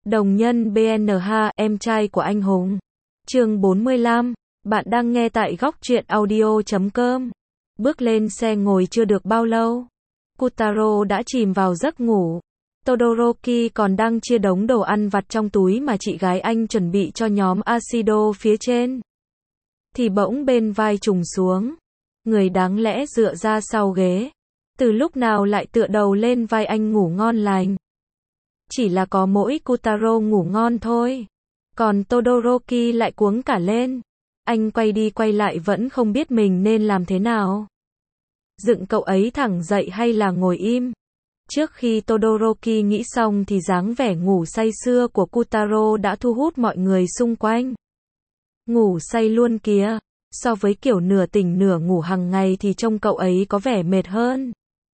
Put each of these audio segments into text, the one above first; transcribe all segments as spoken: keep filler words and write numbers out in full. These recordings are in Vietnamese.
Đồng nhân bê en hát, em trai của anh hùng. Chương bốn mươi lăm, bạn đang nghe tại góc truyện audio chấm com. Bước lên xe ngồi chưa được bao lâu, Kotaro đã chìm vào giấc ngủ. Todoroki còn đang chia đống đồ ăn vặt trong túi mà chị gái anh chuẩn bị cho nhóm Ashido phía trên. Thì bỗng bên vai trùng xuống. Người đáng lẽ dựa ra sau ghế. Từ lúc nào lại tựa đầu lên vai anh ngủ ngon lành. Chỉ là có mỗi Kotaro ngủ ngon thôi. Còn Todoroki lại cuống cả lên. Anh quay đi quay lại vẫn không biết mình nên làm thế nào. Dựng cậu ấy thẳng dậy hay là ngồi im. Trước khi Todoroki nghĩ xong thì dáng vẻ ngủ say sưa của Kotaro đã thu hút mọi người xung quanh. Ngủ say luôn kìa. So với kiểu nửa tỉnh nửa ngủ hàng ngày thì trông cậu ấy có vẻ mệt hơn.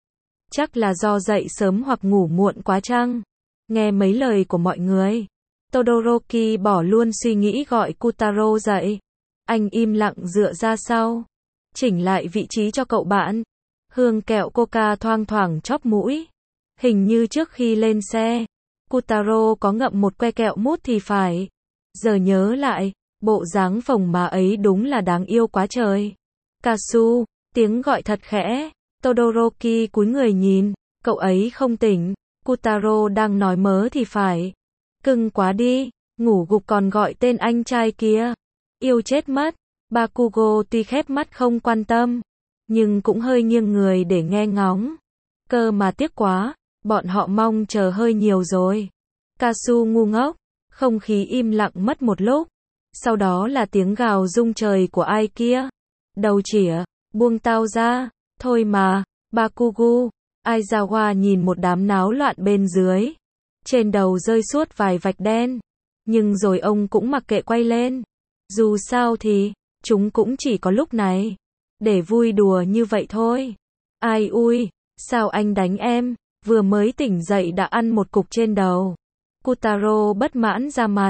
Chắc là do dậy sớm hoặc ngủ muộn quá chăng? Nghe mấy lời của mọi người, Todoroki bỏ luôn suy nghĩ gọi Kotaro dậy. Anh im lặng dựa ra sau, chỉnh lại vị trí cho cậu bạn. Hương kẹo coca thoang thoảng chóp mũi. Hình như trước khi lên xe, Kotaro có ngậm một que kẹo mút thì phải. Giờ nhớ lại, bộ dáng phồng má ấy đúng là đáng yêu quá trời. Kasu, tiếng gọi thật khẽ. Todoroki cúi người nhìn, cậu ấy không tỉnh. Kotaro đang nói mớ thì phải. Cưng quá đi, ngủ gục còn gọi tên anh trai kia. Yêu chết mất. Bakugo tuy khép mắt không quan tâm, nhưng cũng hơi nghiêng người để nghe ngóng. Cơ mà tiếc quá, bọn họ mong chờ hơi nhiều rồi. Kasu ngu ngốc, không khí im lặng mất một lúc. Sau đó là tiếng gào rung trời của ai kia. Đầu chĩa, buông tao ra, thôi mà, Bakugo. Aizawa nhìn một đám náo loạn bên dưới. Trên đầu rơi suốt vài vạch đen. Nhưng rồi ông cũng mặc kệ quay lên. Dù sao thì, chúng cũng chỉ có lúc này. Để vui đùa như vậy thôi. Ai ui, sao anh đánh em? Vừa mới tỉnh dậy đã ăn một cục trên đầu. Kotaro bất mãn ra mặt.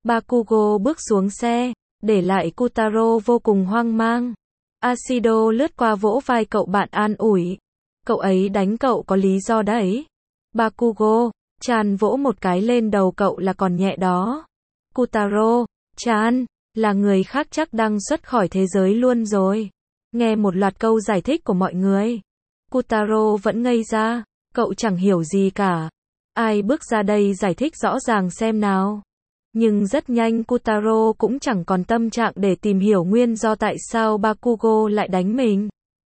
Bakugo bước xuống xe, để lại Kotaro vô cùng hoang mang. Ashido lướt qua vỗ vai cậu bạn an ủi. Cậu ấy đánh cậu có lý do đấy. Bakugo, Chan vỗ một cái lên đầu cậu là còn nhẹ đó. Kotaro, Chan, là người khác chắc đang xuất khỏi thế giới luôn rồi. Nghe một loạt câu giải thích của mọi người. Kotaro vẫn ngây ra, cậu chẳng hiểu gì cả. Ai bước ra đây giải thích rõ ràng xem nào. Nhưng rất nhanh Kotaro cũng chẳng còn tâm trạng để tìm hiểu nguyên do tại sao Bakugo lại đánh mình.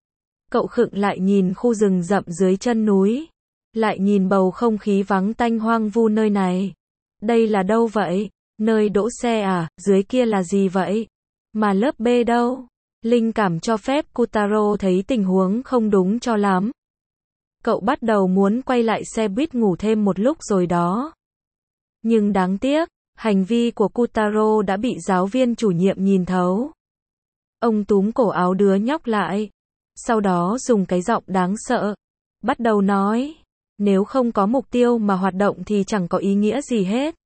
Cậu khựng lại nhìn khu rừng rậm dưới chân núi. Lại nhìn bầu không khí vắng tanh hoang vu nơi này. Đây là đâu vậy? Nơi đỗ xe à? Dưới kia là gì vậy? Mà lớp B đâu? Linh cảm cho phép Kotaro thấy tình huống không đúng cho lắm. Cậu bắt đầu muốn quay lại xe buýt ngủ thêm một lúc rồi đó. Nhưng đáng tiếc, hành vi của Kotaro đã bị giáo viên chủ nhiệm nhìn thấu. Ông túm cổ áo đứa nhóc lại. Sau đó dùng cái giọng đáng sợ. Bắt đầu nói. Nếu không có mục tiêu mà hoạt động thì chẳng có ý nghĩa gì hết.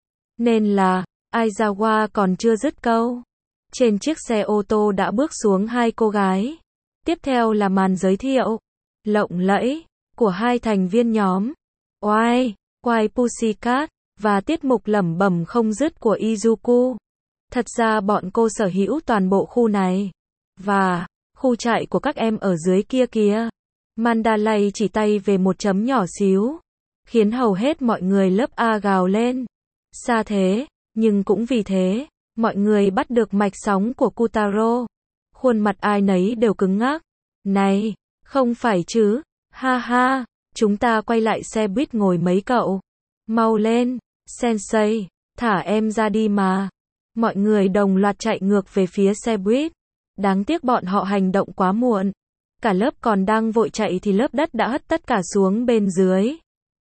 Nên là, Aizawa còn chưa dứt câu. Trên chiếc xe ô tô đã bước xuống hai cô gái. Tiếp theo là màn giới thiệu lộng lẫy của hai thành viên nhóm. Oai, Oai Pussycat, và tiết mục lẩm bẩm không dứt của Izuku. Thật ra bọn cô sở hữu toàn bộ khu này. Và khu trại của các em ở dưới kia kìa. Mandalay chỉ tay về một chấm nhỏ xíu. Khiến hầu hết mọi người lớp A gào lên. Xa thế, nhưng cũng vì thế, mọi người bắt được mạch sóng của Kotaro. Khuôn mặt ai nấy đều cứng ngắc. Này, không phải chứ, ha ha, chúng ta quay lại xe buýt ngồi mấy cậu. Mau lên, Sensei, thả em ra đi mà. Mọi người đồng loạt chạy ngược về phía xe buýt. Đáng tiếc bọn họ hành động quá muộn. Cả lớp còn đang vội chạy thì lớp đất đã hất tất cả xuống bên dưới.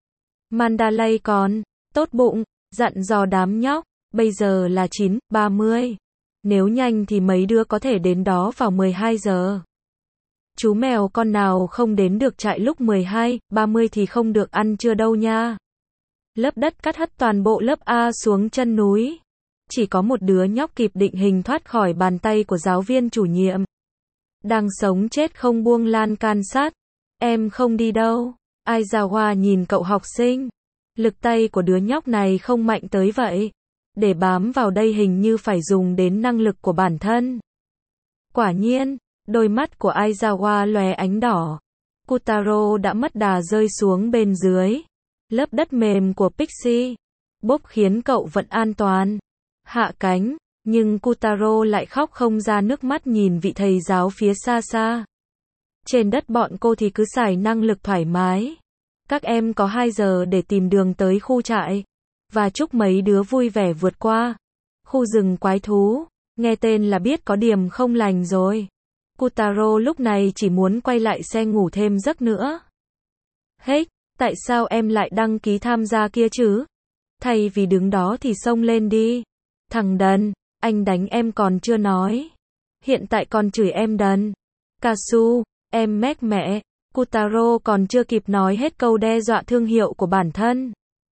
Mandalay còn tốt bụng, dặn dò đám nhóc, bây giờ là chín ba mươi. Nếu nhanh thì mấy đứa có thể đến đó vào mười hai giờ. Chú mèo con nào không đến được trại lúc mười hai ba mươi thì không được ăn trưa đâu nha. Lớp đất cắt hất toàn bộ lớp A xuống chân núi. Chỉ có một đứa nhóc kịp định hình thoát khỏi bàn tay của giáo viên chủ nhiệm. Đang sống chết không buông lan can sát. Em không đi đâu. Aizawa nhìn cậu học sinh. Lực tay của đứa nhóc này không mạnh tới vậy. Để bám vào đây hình như phải dùng đến năng lực của bản thân. Quả nhiên, đôi mắt của Aizawa lóe ánh đỏ. Kotaro đã mất đà rơi xuống bên dưới. Lớp đất mềm của Pixie Bob khiến cậu vẫn an toàn. Hạ cánh, nhưng Kotaro lại khóc không ra nước mắt nhìn vị thầy giáo phía xa xa. Trên đất bọn cô thì cứ xài năng lực thoải mái. Các em có hai giờ để tìm đường tới khu trại. Và chúc mấy đứa vui vẻ vượt qua. Khu rừng quái thú, nghe tên là biết có điểm không lành rồi. Kotaro lúc này chỉ muốn quay lại xe ngủ thêm giấc nữa. Hey, tại sao em lại đăng ký tham gia kia chứ? Thay vì đứng đó thì xông lên đi. Thằng đần, anh đánh em còn chưa nói. Hiện tại còn chửi em đần. Kasu, em mét mẹ. Kotaro còn chưa kịp nói hết câu đe dọa thương hiệu của bản thân.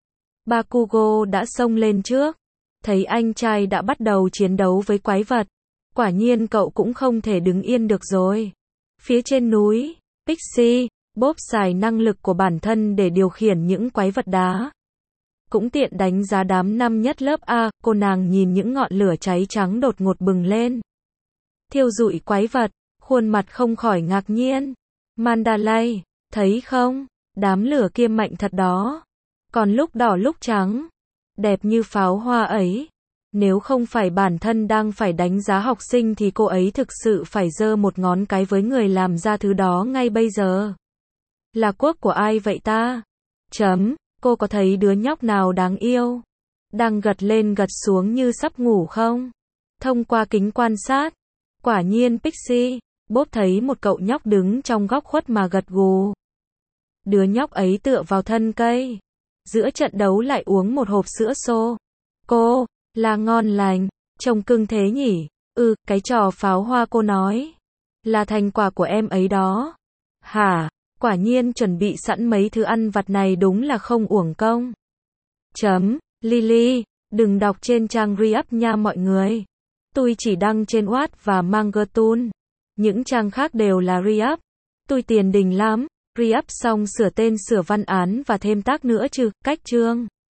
Bakugo đã xông lên trước. Thấy anh trai đã bắt đầu chiến đấu với quái vật. Quả nhiên cậu cũng không thể đứng yên được rồi. Phía trên núi, Pixie Bob xài năng lực của bản thân để điều khiển những quái vật đá. Cũng tiện đánh giá đám năm nhất lớp A, cô nàng nhìn những ngọn lửa cháy trắng đột ngột bừng lên. Thiêu rụi quái vật, khuôn mặt không khỏi ngạc nhiên. Mandalay, thấy không? Đám lửa kia mạnh thật đó. Còn lúc đỏ lúc trắng, đẹp như pháo hoa ấy. Nếu không phải bản thân đang phải đánh giá học sinh thì cô ấy thực sự phải giơ một ngón cái với người làm ra thứ đó ngay bây giờ. Là quốc của ai vậy ta? Chấm, cô có thấy đứa nhóc nào đáng yêu? Đang gật lên gật xuống như sắp ngủ không? Thông qua kính quan sát, quả nhiên Pixie Bob thấy một cậu nhóc đứng trong góc khuất mà gật gù. Đứa nhóc ấy tựa vào thân cây. Giữa trận đấu lại uống một hộp sữa xô. Cô, là ngon lành, trông cưng thế nhỉ? Ừ, cái trò pháo hoa cô nói. Là thành quả của em ấy đó. Hả? Quả nhiên chuẩn bị sẵn mấy thứ ăn vặt này đúng là không uổng công. Chấm, Lily, đừng đọc trên trang Re-up nha mọi người. Tôi chỉ đăng trên Watt và Mangatoon. Những trang khác đều là Re-up. Tôi tiền đình lắm. Re-up xong sửa tên sửa văn án và thêm tác nữa chứ, cách chương.